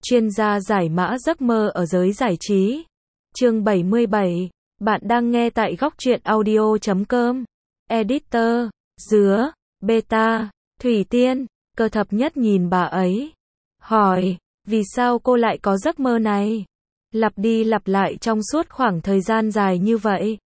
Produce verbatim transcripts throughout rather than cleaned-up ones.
chuyên gia giải mã giấc mơ ở giới giải trí. Chương bảy mươi bảy, bạn đang nghe tại góc truyện audio chấm com. Editor, Dứa, Beta, Thủy Tiên, Cơ Thập Nhất nhìn bà ấy, hỏi, vì sao cô lại có giấc mơ này? Lặp đi lặp lại trong suốt khoảng thời gian dài như vậy.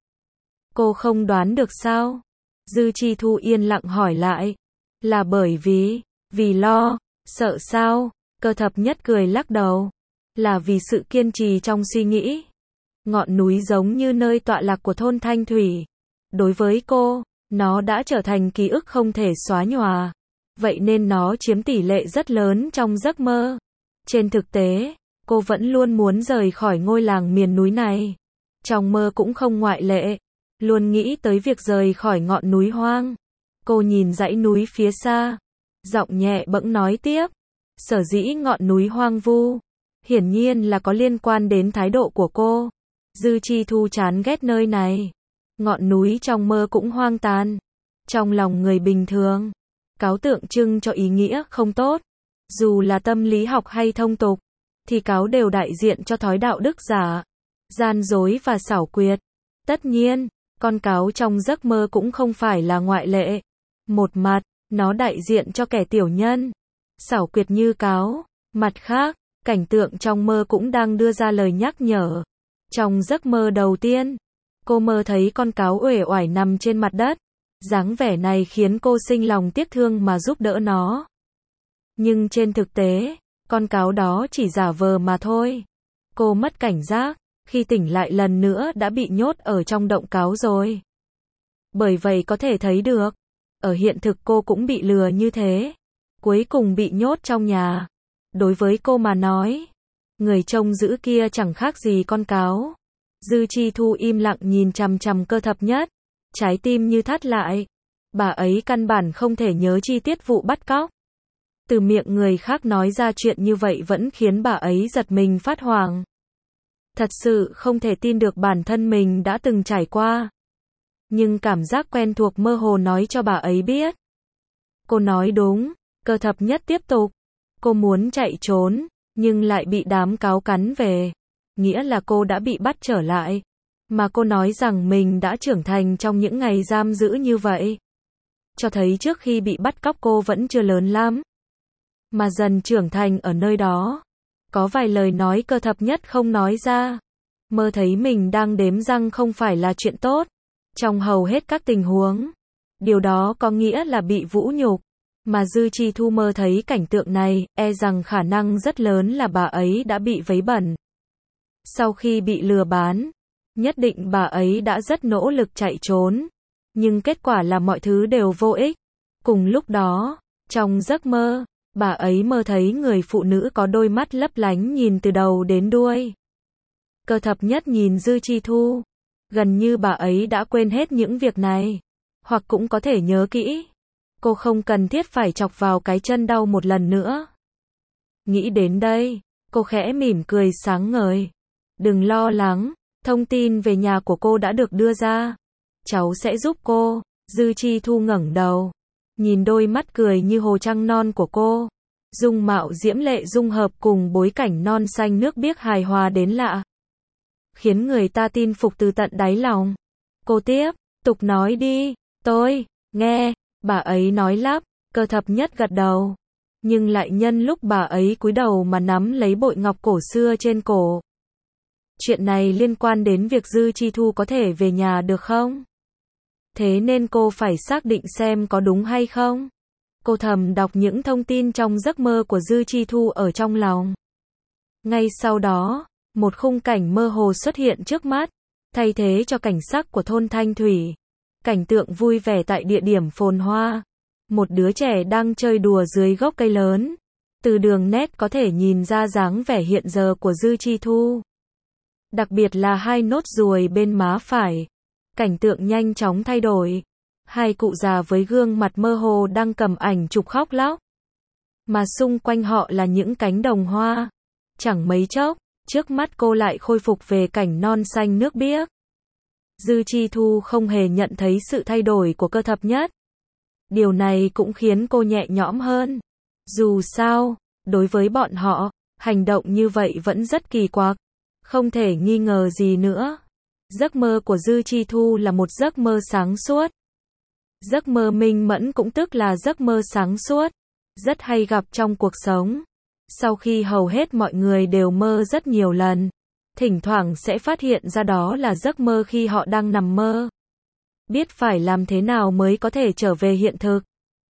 Cô không đoán được sao? Dư Chi Thu yên lặng hỏi lại. Là bởi vì, vì lo, sợ sao? Cơ Thập Nhất cười lắc đầu. Là vì sự kiên trì trong suy nghĩ. Ngọn núi giống như nơi tọa lạc của thôn Thanh Thủy. Đối với cô, nó đã trở thành ký ức không thể xóa nhòa. Vậy nên nó chiếm tỷ lệ rất lớn trong giấc mơ. Trên thực tế, cô vẫn luôn muốn rời khỏi ngôi làng miền núi này. Trong mơ cũng không ngoại lệ. Luôn nghĩ tới việc rời khỏi ngọn núi hoang. Cô nhìn dãy núi phía xa. Giọng nhẹ bẫng nói tiếp. Sở dĩ ngọn núi hoang vu. Hiển nhiên là có liên quan đến thái độ của cô. Dư Chi Thu chán ghét nơi này. Ngọn núi trong mơ cũng hoang tàn. Trong lòng người bình thường, cáo tượng trưng cho ý nghĩa không tốt. Dù là tâm lý học hay thông tục, thì cáo đều đại diện cho thói đạo đức giả, gian dối và xảo quyệt. Tất nhiên, con cáo trong giấc mơ cũng không phải là ngoại lệ. Một mặt, nó đại diện cho kẻ tiểu nhân, xảo quyệt như cáo. Mặt khác, cảnh tượng trong mơ cũng đang đưa ra lời nhắc nhở. Trong giấc mơ đầu tiên, cô mơ thấy con cáo uể oải nằm trên mặt đất. Dáng vẻ này khiến cô sinh lòng tiếc thương mà giúp đỡ nó. Nhưng trên thực tế, con cáo đó chỉ giả vờ mà thôi. Cô mất cảnh giác, khi tỉnh lại lần nữa đã bị nhốt ở trong động cáo rồi. Bởi vậy có thể thấy được, ở hiện thực cô cũng bị lừa như thế. Cuối cùng bị nhốt trong nhà. Đối với cô mà nói, người trông giữ kia chẳng khác gì con cáo. Dư Chi Thu im lặng nhìn chằm chằm Cơ Thập Nhất. Trái tim như thắt lại. Bà ấy căn bản không thể nhớ chi tiết vụ bắt cóc. Từ miệng người khác nói ra chuyện như vậy vẫn khiến bà ấy giật mình phát hoảng. Thật sự không thể tin được bản thân mình đã từng trải qua. Nhưng cảm giác quen thuộc mơ hồ nói cho bà ấy biết. Cô nói đúng, Cơ Thập Nhất tiếp tục. Cô muốn chạy trốn, nhưng lại bị đám cáo cắn về. Nghĩa là cô đã bị bắt trở lại. Mà cô nói rằng mình đã trưởng thành trong những ngày giam giữ như vậy. Cho thấy trước khi bị bắt cóc cô vẫn chưa lớn lắm. Mà dần trưởng thành ở nơi đó. Có vài lời nói Cơ Thập Nhất không nói ra. Mơ thấy mình đang đếm răng không phải là chuyện tốt. Trong hầu hết các tình huống. Điều đó có nghĩa là bị vũ nhục. Mà Dư Chi Thu mơ thấy cảnh tượng này, e rằng khả năng rất lớn là bà ấy đã bị vấy bẩn. Sau khi bị lừa bán, nhất định bà ấy đã rất nỗ lực chạy trốn. Nhưng kết quả là mọi thứ đều vô ích. Cùng lúc đó, trong giấc mơ, bà ấy mơ thấy người phụ nữ có đôi mắt lấp lánh nhìn từ đầu đến đuôi. Cơ Thập Nhất nhìn Dư Chi Thu. Gần như bà ấy đã quên hết những việc này. Hoặc cũng có thể nhớ kỹ. Cô không cần thiết phải chọc vào cái chân đau một lần nữa. Nghĩ đến đây, cô khẽ mỉm cười sáng ngời. Đừng lo lắng, thông tin về nhà của cô đã được đưa ra. Cháu sẽ giúp cô. Dư Chi Thu ngẩng đầu, nhìn đôi mắt cười như hồ trăng non của cô. Dung mạo diễm lệ dung hợp cùng bối cảnh non xanh nước biếc hài hòa đến lạ. Khiến người ta tin phục từ tận đáy lòng. Cô tiếp tục nói đi. Tôi nghe. Bà ấy nói lắp. Cơ Thập Nhất gật đầu. Nhưng lại nhân lúc bà ấy cúi đầu mà nắm lấy bội ngọc cổ xưa trên cổ. Chuyện này liên quan đến việc Dư Chi Thu có thể về nhà được không? Thế nên cô phải xác định xem có đúng hay không. Cô thầm đọc những thông tin trong giấc mơ của Dư Chi Thu ở trong lòng. Ngay sau đó, một khung cảnh mơ hồ xuất hiện trước mắt, thay thế cho cảnh sắc của thôn Thanh Thủy. Cảnh tượng vui vẻ tại địa điểm phồn hoa. Một đứa trẻ đang chơi đùa dưới gốc cây lớn. Từ đường nét có thể nhìn ra dáng vẻ hiện giờ của Dư Chi Thu. Đặc biệt là hai nốt ruồi bên má phải. Cảnh tượng nhanh chóng thay đổi. Hai cụ già với gương mặt mơ hồ đang cầm ảnh chụp khóc lóc. Mà xung quanh họ là những cánh đồng hoa. Chẳng mấy chốc, trước mắt cô lại khôi phục về cảnh non xanh nước biếc. Dư Chi Thu không hề nhận thấy sự thay đổi của Cơ Thập Nhất. Điều này cũng khiến cô nhẹ nhõm hơn. Dù sao, đối với bọn họ, Hành động như vậy vẫn rất kỳ quặc, không thể nghi ngờ gì nữa. Giấc mơ của Dư Chi Thu là một giấc mơ sáng suốt. Giấc mơ minh mẫn cũng tức là giấc mơ sáng suốt, rất hay gặp trong cuộc sống. Sau khi hầu hết mọi người đều mơ rất nhiều lần, thỉnh thoảng sẽ phát hiện ra đó là giấc mơ khi họ đang nằm mơ. Biết phải làm thế nào mới có thể trở về hiện thực.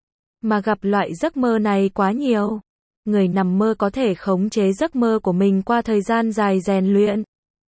Mà gặp loại giấc mơ này quá nhiều. Người nằm mơ có thể khống chế giấc mơ của mình qua thời gian dài rèn luyện.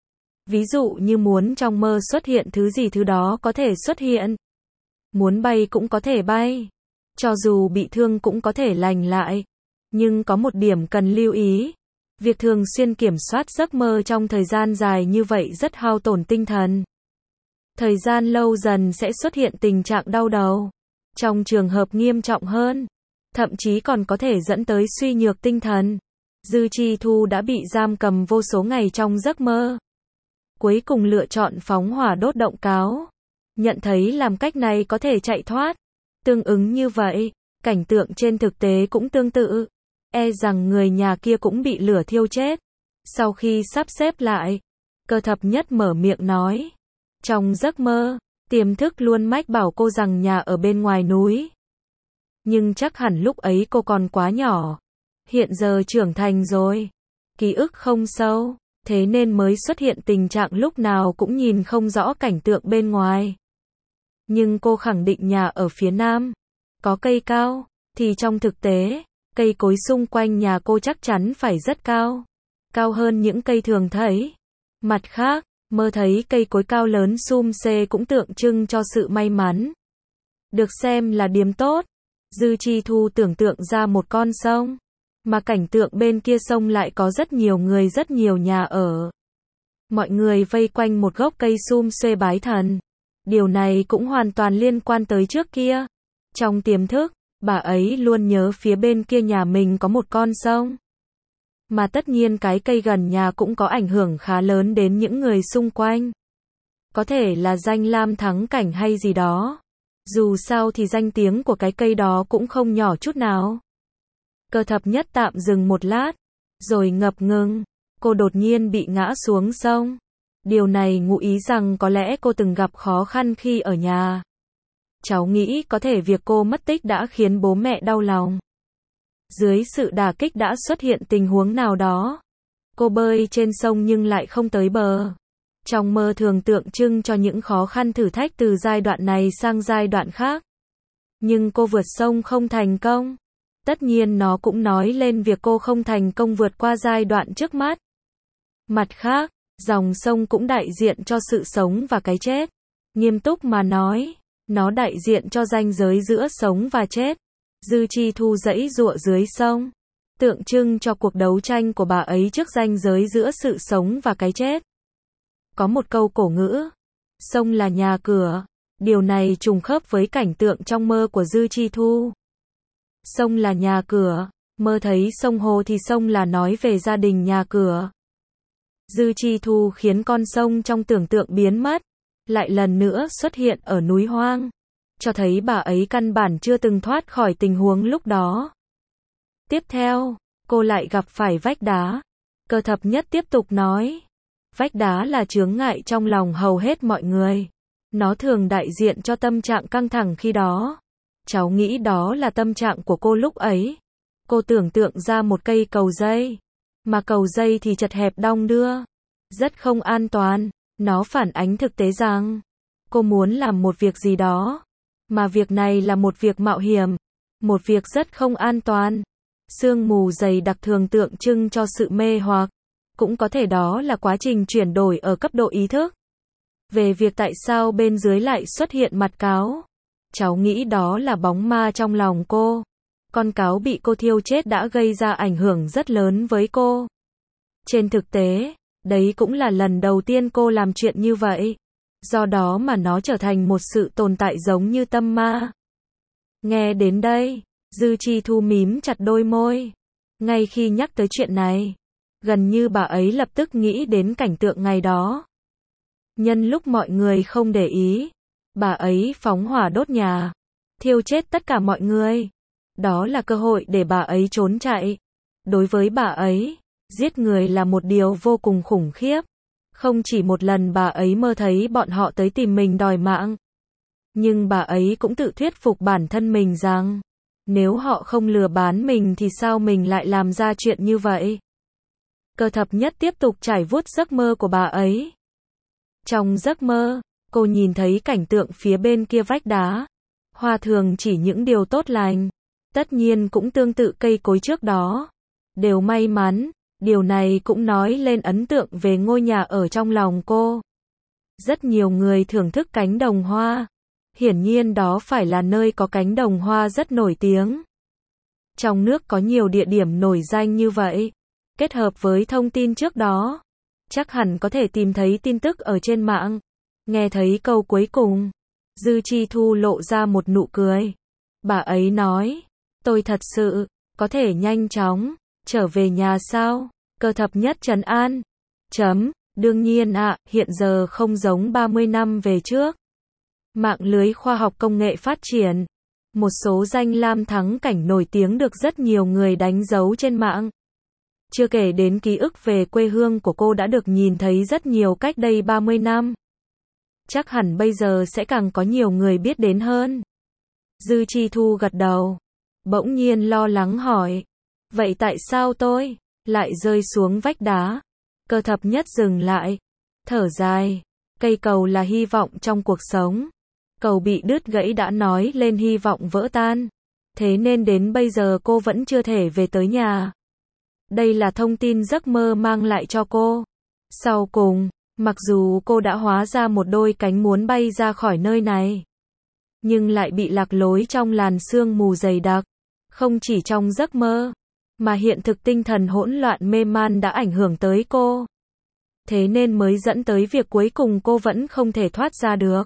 Ví dụ như muốn trong mơ xuất hiện thứ gì thứ đó có thể xuất hiện. Muốn bay cũng có thể bay. Cho dù bị thương cũng có thể lành lại. Nhưng có một điểm cần lưu ý. Việc thường xuyên kiểm soát giấc mơ trong thời gian dài như vậy rất hao tổn tinh thần. Thời gian lâu dần sẽ xuất hiện tình trạng đau đầu. Trong trường hợp nghiêm trọng hơn, thậm chí còn có thể dẫn tới suy nhược tinh thần. Dư Chi Thu đã bị giam cầm vô số ngày trong giấc mơ. Cuối cùng lựa chọn phóng hỏa đốt động cáo. Nhận thấy làm cách này có thể chạy thoát. Tương ứng như vậy, cảnh tượng trên thực tế cũng tương tự. E rằng người nhà kia cũng bị lửa thiêu chết. Sau khi sắp xếp lại, Cơ Thập Nhất mở miệng nói. Trong giấc mơ, tiềm thức luôn mách bảo cô rằng nhà ở bên ngoài núi. Nhưng chắc hẳn lúc ấy cô còn quá nhỏ. Hiện giờ trưởng thành rồi. Ký ức không sâu. Thế nên mới xuất hiện tình trạng lúc nào cũng nhìn không rõ cảnh tượng bên ngoài. Nhưng cô khẳng định nhà ở phía nam. Có cây cao. Thì trong thực tế, cây cối xung quanh nhà cô chắc chắn phải rất cao. Cao hơn những cây thường thấy. Mặt khác, mơ thấy cây cối cao lớn sum xê cũng tượng trưng cho sự may mắn. Được xem là điểm tốt. Dư Chi Thu tưởng tượng ra một con sông. Mà cảnh tượng bên kia sông lại có rất nhiều người, rất nhiều nhà ở. Mọi người vây quanh một gốc cây sum xuê bái thần. Điều này cũng hoàn toàn liên quan tới trước kia. Trong tiềm thức, bà ấy luôn nhớ phía bên kia nhà mình có một con sông. Mà tất nhiên cái cây gần nhà cũng có ảnh hưởng khá lớn đến những người xung quanh. Có thể là danh lam thắng cảnh hay gì đó. Dù sao thì danh tiếng của cái cây đó cũng không nhỏ chút nào. Cơ Thập Nhất tạm dừng một lát, rồi ngập ngừng. Cô đột nhiên bị ngã xuống sông. Điều này ngụ ý rằng có lẽ cô từng gặp khó khăn khi ở nhà. Cháu nghĩ có thể việc cô mất tích đã khiến bố mẹ đau lòng. Dưới sự đả kích đã xuất hiện tình huống nào đó. Cô bơi trên sông nhưng lại không tới bờ. Trong mơ thường tượng trưng cho những khó khăn thử thách từ giai đoạn này sang giai đoạn khác. Nhưng cô vượt sông không thành công. Tất nhiên nó cũng nói lên việc cô không thành công vượt qua giai đoạn trước mắt. Mặt khác, dòng sông cũng đại diện cho sự sống và cái chết. Nghiêm túc mà nói, nó đại diện cho ranh giới giữa sống và chết. Dư Chi Thu giãy giụa dưới sông, tượng trưng cho cuộc đấu tranh của bà ấy trước ranh giới giữa sự sống và cái chết. Có một câu cổ ngữ, sông là nhà cửa. Điều này trùng khớp với cảnh tượng trong mơ của Dư Chi Thu. Sông là nhà cửa, mơ thấy sông hồ thì sông là nói về gia đình nhà cửa. Dư Chi Thu khiến con sông trong tưởng tượng biến mất, lại lần nữa xuất hiện ở núi hoang, cho thấy bà ấy căn bản chưa từng thoát khỏi tình huống lúc đó. Tiếp theo, cô lại gặp phải vách đá. Cơ Thập Nhất tiếp tục nói, vách đá là chướng ngại trong lòng hầu hết mọi người. Nó thường đại diện cho tâm trạng căng thẳng khi đó. Cháu nghĩ đó là tâm trạng của cô lúc ấy. Cô tưởng tượng ra một cây cầu dây. Mà cầu dây thì chật hẹp đong đưa. Rất không an toàn. Nó phản ánh thực tế rằng cô muốn làm một việc gì đó. Mà việc này là một việc mạo hiểm. Một việc rất không an toàn. Sương mù dày đặc thường tượng trưng cho sự mê hoặc. Cũng có thể đó là quá trình chuyển đổi ở cấp độ ý thức. Về việc tại sao bên dưới lại xuất hiện mặt cáo. Cháu nghĩ đó là bóng ma trong lòng cô. Con cáo bị cô thiêu chết đã gây ra ảnh hưởng rất lớn với cô. Trên thực tế, đấy cũng là lần đầu tiên cô làm chuyện như vậy. Do đó mà nó trở thành một sự tồn tại giống như tâm ma. Nghe đến đây, Dư Chi Thu mím chặt đôi môi. Ngay khi nhắc tới chuyện này, gần như bà ấy lập tức nghĩ đến cảnh tượng ngày đó. Nhân lúc mọi người không để ý, bà ấy phóng hỏa đốt nhà, thiêu chết tất cả mọi người. Đó là cơ hội để bà ấy trốn chạy. Đối với bà ấy, Giết người là một điều vô cùng khủng khiếp. Không chỉ một lần bà ấy mơ thấy bọn họ tới tìm mình đòi mạng. Nhưng bà ấy cũng tự thuyết phục bản thân mình rằng, nếu họ không lừa bán mình thì sao mình lại làm ra chuyện như vậy. Cơ thập nhất tiếp tục trải vuốt giấc mơ của bà ấy. Trong giấc mơ, cô nhìn thấy cảnh tượng phía bên kia vách đá. Hoa thường chỉ những điều tốt lành. Tất nhiên cũng tương tự cây cối trước đó. Đều may mắn, điều này cũng nói lên ấn tượng về ngôi nhà ở trong lòng cô. Rất nhiều người thưởng thức cánh đồng hoa. Hiển nhiên đó phải là nơi có cánh đồng hoa rất nổi tiếng. Trong nước có nhiều địa điểm nổi danh như vậy. Kết hợp với thông tin trước đó, chắc hẳn có thể tìm thấy tin tức ở trên mạng. Nghe thấy câu cuối cùng, Dư Chi Thu lộ ra một nụ cười. Bà ấy nói, tôi thật sự, có thể nhanh chóng, trở về nhà sao? Cơ thập nhất trấn an. Chấm, đương nhiên ạ, à, hiện giờ không giống ba mươi năm về trước. Mạng lưới khoa học công nghệ phát triển. Một số danh lam thắng cảnh nổi tiếng được rất nhiều người đánh dấu trên mạng. Chưa kể đến ký ức về quê hương của cô đã được nhìn thấy rất nhiều cách đây ba mươi năm. Chắc hẳn bây giờ sẽ càng có nhiều người biết đến hơn. Dư Chi Thu gật đầu. Bỗng nhiên lo lắng hỏi. Vậy tại sao tôi lại rơi xuống vách đá? Cơ thập nhất dừng lại. Thở dài. Cây cầu là hy vọng trong cuộc sống. Cầu bị đứt gãy đã nói lên hy vọng vỡ tan. Thế nên đến bây giờ cô vẫn chưa thể về tới nhà. Đây là thông tin giấc mơ mang lại cho cô. Sau cùng, mặc dù cô đã hóa ra một đôi cánh muốn bay ra khỏi nơi này, nhưng lại bị lạc lối trong làn sương mù dày đặc. Không chỉ trong giấc mơ, mà hiện thực tinh thần hỗn loạn mê man đã ảnh hưởng tới cô. Thế nên mới dẫn tới việc cuối cùng cô vẫn không thể thoát ra được.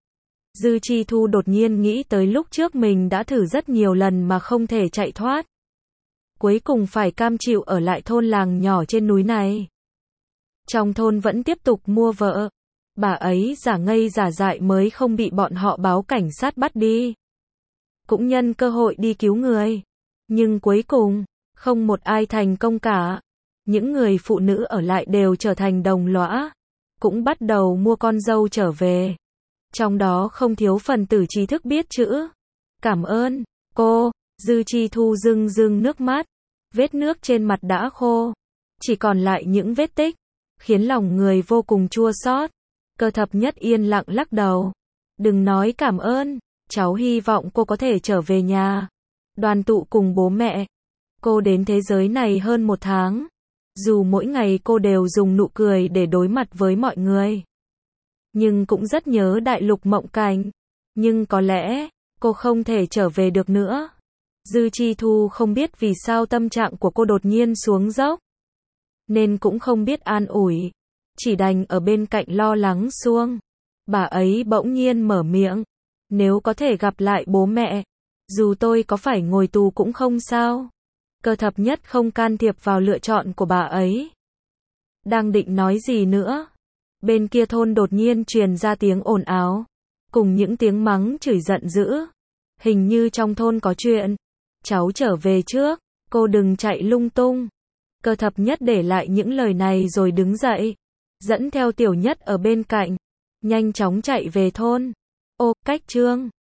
Dư Chi Thu đột nhiên nghĩ tới lúc trước mình đã thử rất nhiều lần mà không thể chạy thoát. Cuối cùng phải cam chịu ở lại thôn làng nhỏ trên núi này. Trong thôn vẫn tiếp tục mua vợ. Bà ấy giả ngây giả dại mới không bị bọn họ báo cảnh sát bắt đi. Cũng nhân cơ hội đi cứu người. Nhưng cuối cùng, không một ai thành công cả. Những người phụ nữ ở lại đều trở thành đồng lõa. Cũng bắt đầu mua con dâu trở về. Trong đó không thiếu phần tử trí thức biết chữ. Cảm ơn, cô. Dư Chi Thu rưng rưng nước mắt. Vết nước trên mặt đã khô. Chỉ còn lại những vết tích. Khiến lòng người vô cùng chua xót. Cơ thập nhất yên lặng lắc đầu. Đừng nói cảm ơn. Cháu hy vọng cô có thể trở về nhà. Đoàn tụ cùng bố mẹ. Cô đến thế giới này hơn một tháng. Dù mỗi ngày cô đều dùng nụ cười để đối mặt với mọi người. Nhưng cũng rất nhớ đại lục mộng cảnh. Nhưng có lẽ, cô không thể trở về được nữa. Dư Chi Thu không biết vì sao tâm trạng của cô đột nhiên xuống dốc. Nên cũng không biết an ủi. Chỉ đành ở bên cạnh lo lắng xuông. Bà ấy bỗng nhiên mở miệng. Nếu có thể gặp lại bố mẹ, dù tôi có phải ngồi tù cũng không sao. Cơ thập nhất không can thiệp vào lựa chọn của bà ấy. Đang định nói gì nữa. Bên kia thôn đột nhiên truyền ra tiếng ồn ào. Cùng những tiếng mắng chửi giận dữ. Hình như trong thôn có chuyện. Cháu trở về trước, cô đừng chạy lung tung. Cơ thập nhất để lại những lời này rồi đứng dậy. Dẫn theo tiểu nhất ở bên cạnh. Nhanh chóng chạy về thôn. Ô, cách trương.